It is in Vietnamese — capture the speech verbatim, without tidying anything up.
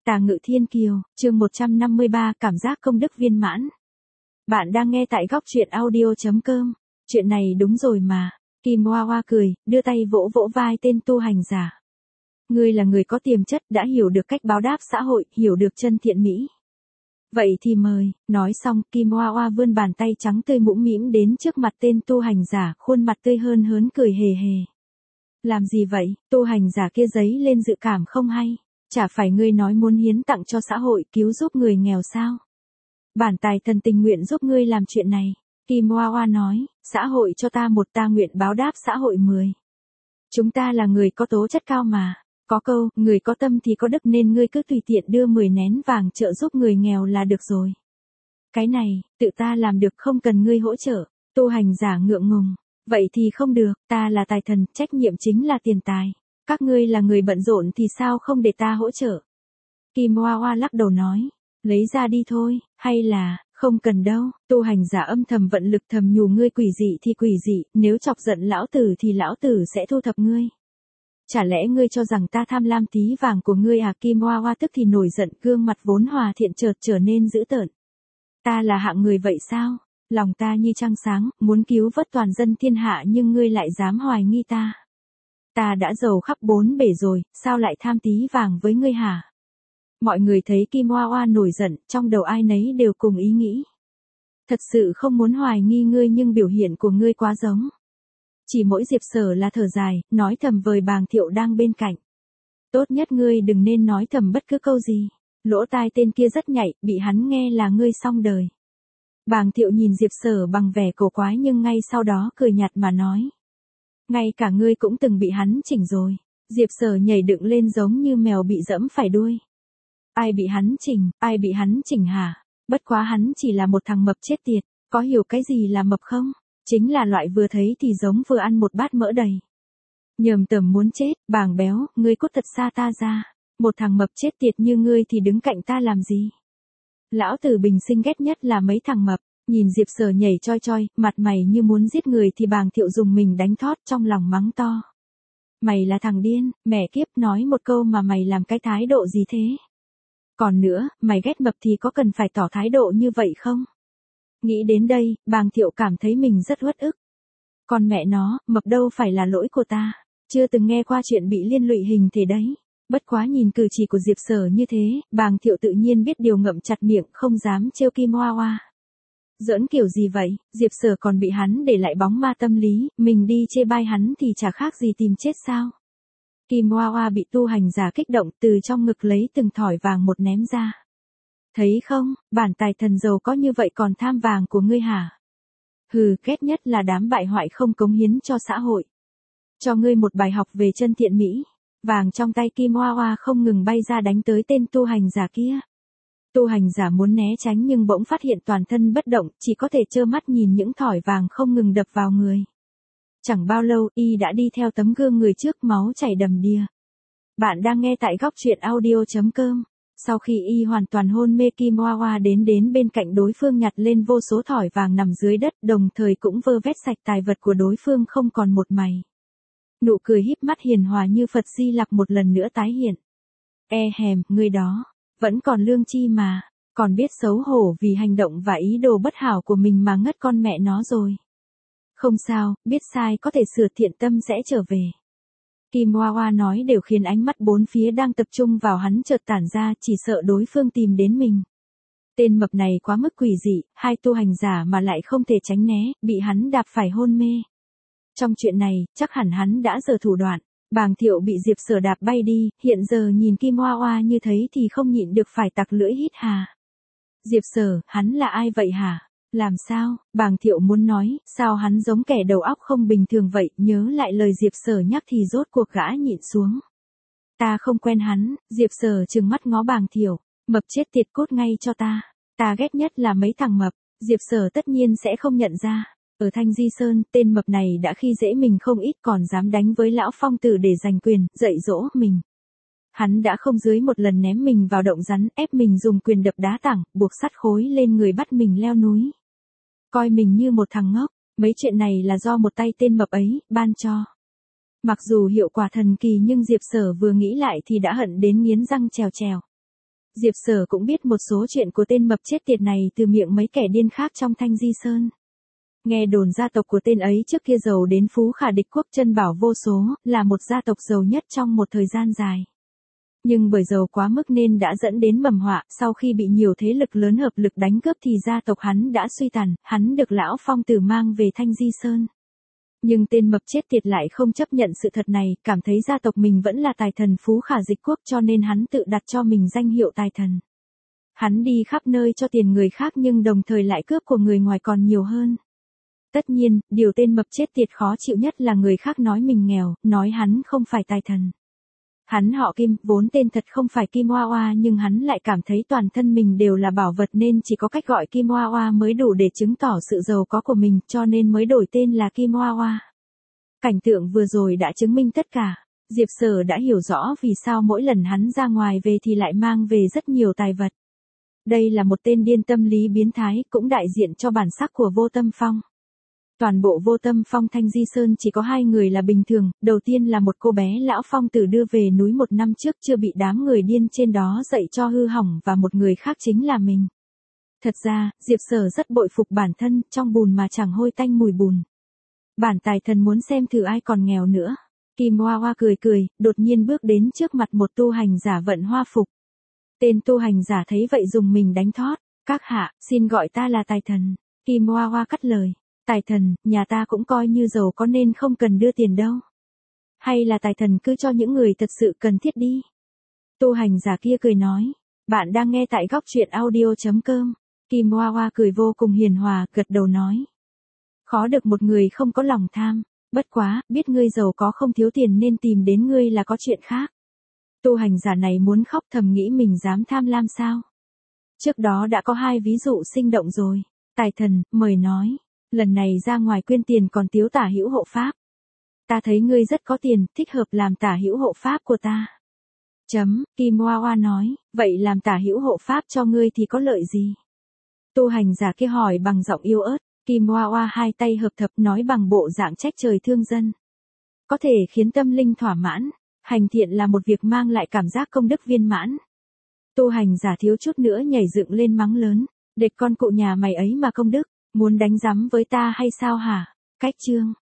Tà Ngự Thiên Kiều, chương một trăm năm mươi ba, cảm giác công đức viên mãn. Bạn đang nghe tại góc truyện audio chấm com. Chuyện này đúng rồi mà. Kim Hoa Hoa cười, đưa tay vỗ vỗ vai tên tu hành giả. Ngươi là người có tiềm chất, đã hiểu được cách báo đáp xã hội, hiểu được chân thiện mỹ. Vậy thì mời, nói xong, Kim Hoa Hoa vươn bàn tay trắng tươi mũm mĩm đến trước mặt tên tu hành giả, khuôn mặt tươi hơn hớn cười hề hề. Làm gì vậy, tu hành giả kia giấy lên dự cảm không hay. Chả phải ngươi nói muốn hiến tặng cho xã hội, cứu giúp người nghèo sao? Bản tài thần tình nguyện giúp ngươi làm chuyện này. Kim Hoa Hoa nói, xã hội cho ta một, ta nguyện báo đáp xã hội mười. Chúng ta là người có tố chất cao mà. Có câu, người có tâm thì có đức, nên ngươi cứ tùy tiện đưa mười nén vàng trợ giúp người nghèo là được rồi. Cái này, tự ta làm được, không cần ngươi hỗ trợ. Tu hành giả ngượng ngùng. Vậy thì không được, ta là tài thần, trách nhiệm chính là tiền tài. Các ngươi là người bận rộn thì sao không để ta hỗ trợ? Kim Hoa Hoa lắc đầu nói, lấy ra đi thôi, hay là, không cần đâu. Tu hành giả âm thầm vận lực thầm nhủ, ngươi quỷ dị thì quỷ dị, nếu chọc giận lão tử thì lão tử sẽ thu thập ngươi. Chả lẽ ngươi cho rằng ta tham lam tí vàng của ngươi à? Kim Hoa Hoa tức thì nổi giận, gương mặt vốn hòa thiện chợt trở nên dữ tợn. Ta là hạng người vậy sao? Lòng ta như trăng sáng, muốn cứu vớt toàn dân thiên hạ, nhưng ngươi lại dám hoài nghi ta. Ta đã giàu khắp bốn bể rồi, sao lại tham tí vàng với ngươi hả? Mọi người thấy Kim Hoa Hoa nổi giận, trong đầu ai nấy đều cùng ý nghĩ. Thật sự không muốn hoài nghi ngươi, nhưng biểu hiện của ngươi quá giống. Chỉ mỗi Diệp Sở là thở dài, nói thầm với Bàng Thiệu đang bên cạnh. Tốt nhất ngươi đừng nên nói thầm bất cứ câu gì. Lỗ tai tên kia rất nhạy, bị hắn nghe là ngươi xong đời. Bàng Thiệu nhìn Diệp Sở bằng vẻ cổ quái, nhưng ngay sau đó cười nhạt mà nói. Ngay cả ngươi cũng từng bị hắn chỉnh rồi. Diệp Sở nhảy dựng lên giống như mèo bị dẫm phải đuôi. Ai bị hắn chỉnh, ai bị hắn chỉnh hả? Bất quá hắn chỉ là một thằng mập chết tiệt, có hiểu cái gì là mập không? Chính là loại vừa thấy thì giống vừa ăn một bát mỡ đầy. Nhờm tởm muốn chết, Bàng béo, ngươi cút thật xa ta ra. Một thằng mập chết tiệt như ngươi thì đứng cạnh ta làm gì? Lão tử bình sinh ghét nhất là mấy thằng mập. Nhìn Diệp Sở nhảy choi choi, mặt mày như muốn giết người thì Bàng Thiệu dùng mình đánh thót, trong lòng mắng to. Mày là thằng điên, mẹ kiếp, nói một câu mà mày làm cái thái độ gì thế? Còn nữa, mày ghét mập thì có cần phải tỏ thái độ như vậy không? Nghĩ đến đây, Bàng Thiệu cảm thấy mình rất uất ức. Còn mẹ nó, mập đâu phải là lỗi của ta. Chưa từng nghe qua chuyện bị liên lụy hình thế đấy. Bất quá nhìn cử chỉ của Diệp Sở như thế, Bàng Thiệu tự nhiên biết điều, ngậm chặt miệng, không dám trêu Kim Hoa Hoa. Giỡn kiểu gì vậy? Diệp Sở còn bị hắn để lại bóng ma tâm lý, mình đi chê bai hắn thì chả khác gì tìm chết sao? Kim Hoa Hoa bị tu hành giả kích động, từ trong ngực lấy từng thỏi vàng một ném ra. Thấy không, bản tài thần giàu có như vậy còn tham vàng của ngươi hả? Hừ, ghét nhất là đám bại hoại không cống hiến cho xã hội. Cho ngươi một bài học về chân thiện mỹ. Vàng trong tay Kim Hoa Hoa không ngừng bay ra đánh tới tên tu hành giả kia. Tu hành giả muốn né tránh nhưng bỗng phát hiện toàn thân bất động, chỉ có thể trơ mắt nhìn những thỏi vàng không ngừng đập vào người. Chẳng bao lâu, y đã đi theo tấm gương người trước, máu chảy đầm đìa. Bạn đang nghe tại góc truyện audio chấm com. Sau khi y hoàn toàn hôn mê, Kim Hoa Hoa đến đến bên cạnh đối phương, nhặt lên vô số thỏi vàng nằm dưới đất, đồng thời cũng vơ vét sạch tài vật của đối phương không còn một mày. Nụ cười híp mắt hiền hòa như Phật Di Lặc một lần nữa tái hiện. E hèm, ngươi đó. Vẫn còn lương chi mà, còn biết xấu hổ vì hành động và ý đồ bất hảo của mình mà ngất con mẹ nó rồi. Không sao, biết sai có thể sửa, thiện tâm sẽ trở về. Kim Hoa Hoa nói đều khiến ánh mắt bốn phía đang tập trung vào hắn chợt tản ra, chỉ sợ đối phương tìm đến mình. Tên mập này quá mức quỷ dị, hai tu hành giả mà lại không thể tránh né, bị hắn đạp phải hôn mê. Trong chuyện này, chắc hẳn hắn đã giở thủ đoạn. Bàng Thiệu bị Diệp Sở đạp bay đi, hiện giờ nhìn Kim Hoa Hoa như thế thì không nhịn được phải tặc lưỡi hít hà. Diệp Sở, hắn là ai vậy hả? Làm sao? Bàng Thiệu muốn nói, sao hắn giống kẻ đầu óc không bình thường vậy, nhớ lại lời Diệp Sở nhắc thì rốt cuộc gã nhịn xuống. Ta không quen hắn. Diệp Sở trừng mắt ngó Bàng Thiệu, mập chết tiệt, cút ngay cho ta. Ta ghét nhất là mấy thằng mập. Diệp Sở tất nhiên sẽ không nhận ra. Ở Thanh Di Sơn, tên mập này đã khi dễ mình không ít, còn dám đánh với lão phong tử để giành quyền, dạy dỗ mình. Hắn đã không dưới một lần ném mình vào động rắn, ép mình dùng quyền đập đá tảng, buộc sắt khối lên người bắt mình leo núi. Coi mình như một thằng ngốc, mấy chuyện này là do một tay tên mập ấy ban cho. Mặc dù hiệu quả thần kỳ nhưng Diệp Sở vừa nghĩ lại thì đã hận đến nghiến răng trèo trèo. Diệp Sở cũng biết một số chuyện của tên mập chết tiệt này từ miệng mấy kẻ điên khác trong Thanh Di Sơn. Nghe đồn gia tộc của tên ấy trước kia giàu đến phú khả địch quốc, chân bảo vô số, là một gia tộc giàu nhất trong một thời gian dài. Nhưng bởi giàu quá mức nên đã dẫn đến mầm họa, sau khi bị nhiều thế lực lớn hợp lực đánh cướp thì gia tộc hắn đã suy tàn, hắn được lão phong tử mang về Thanh Di Sơn. Nhưng tên mập chết tiệt lại không chấp nhận sự thật này, cảm thấy gia tộc mình vẫn là tài thần phú khả dịch quốc, cho nên hắn tự đặt cho mình danh hiệu tài thần. Hắn đi khắp nơi cho tiền người khác nhưng đồng thời lại cướp của người ngoài còn nhiều hơn. Tất nhiên, điều tên mập chết tiệt khó chịu nhất là người khác nói mình nghèo, nói hắn không phải tài thần. Hắn họ Kim, vốn tên thật không phải Kim Oa Oa, nhưng hắn lại cảm thấy toàn thân mình đều là bảo vật nên chỉ có cách gọi Kim Oa Oa mới đủ để chứng tỏ sự giàu có của mình, cho nên mới đổi tên là Kim Oa Oa. Cảnh tượng vừa rồi đã chứng minh tất cả. Diệp Sở đã hiểu rõ vì sao mỗi lần hắn ra ngoài về thì lại mang về rất nhiều tài vật. Đây là một tên điên tâm lý biến thái, cũng đại diện cho bản sắc của Vô Tâm Phong. Toàn bộ Vô Tâm Phong Thanh Di Sơn chỉ có hai người là bình thường, đầu tiên là một cô bé lão phong tử đưa về núi một năm trước chưa bị đám người điên trên đó dạy cho hư hỏng, và một người khác chính là mình. Thật ra, Diệp Sở rất bội phục bản thân, trong bùn mà chẳng hôi tanh mùi bùn. Bản tài thần muốn xem thử ai còn nghèo nữa. Kim Hoa Hoa cười cười, đột nhiên bước đến trước mặt một tu hành giả vận hoa phục. Tên tu hành giả thấy vậy dùng mình đánh thót. Các hạ, xin gọi ta là tài thần. Kim Hoa Hoa cắt lời. Tài thần, nhà ta cũng coi như giàu có nên không cần đưa tiền đâu. Hay là tài thần cứ cho những người thật sự cần thiết đi. Tu hành giả kia cười nói. Bạn đang nghe tại góc truyện audio chấm com. Kim Hoa Hoa cười vô cùng hiền hòa, gật đầu nói. Khó được một người không có lòng tham. Bất quá, biết ngươi giàu có không thiếu tiền nên tìm đến ngươi là có chuyện khác. Tu hành giả này muốn khóc, thầm nghĩ mình dám tham lam sao. Trước đó đã có hai ví dụ sinh động rồi. Tài thần, mời nói. Lần này ra ngoài quyên tiền còn thiếu tả hữu hộ pháp. Ta thấy ngươi rất có tiền, thích hợp làm tả hữu hộ pháp của ta. Chấm, Kim Hoa Hoa nói, vậy làm tả hữu hộ pháp cho ngươi thì có lợi gì? Tu hành giả kia hỏi bằng giọng yếu ớt. Kim Hoa Hoa hai tay hợp thập nói bằng bộ dạng trách trời thương dân. Có thể khiến tâm linh thỏa mãn, hành thiện là một việc mang lại cảm giác công đức viên mãn. Tu hành giả thiếu chút nữa nhảy dựng lên mắng lớn, đệt con cụ nhà mày ấy mà công đức, muốn đánh giấm với ta hay sao hả? Cách chương.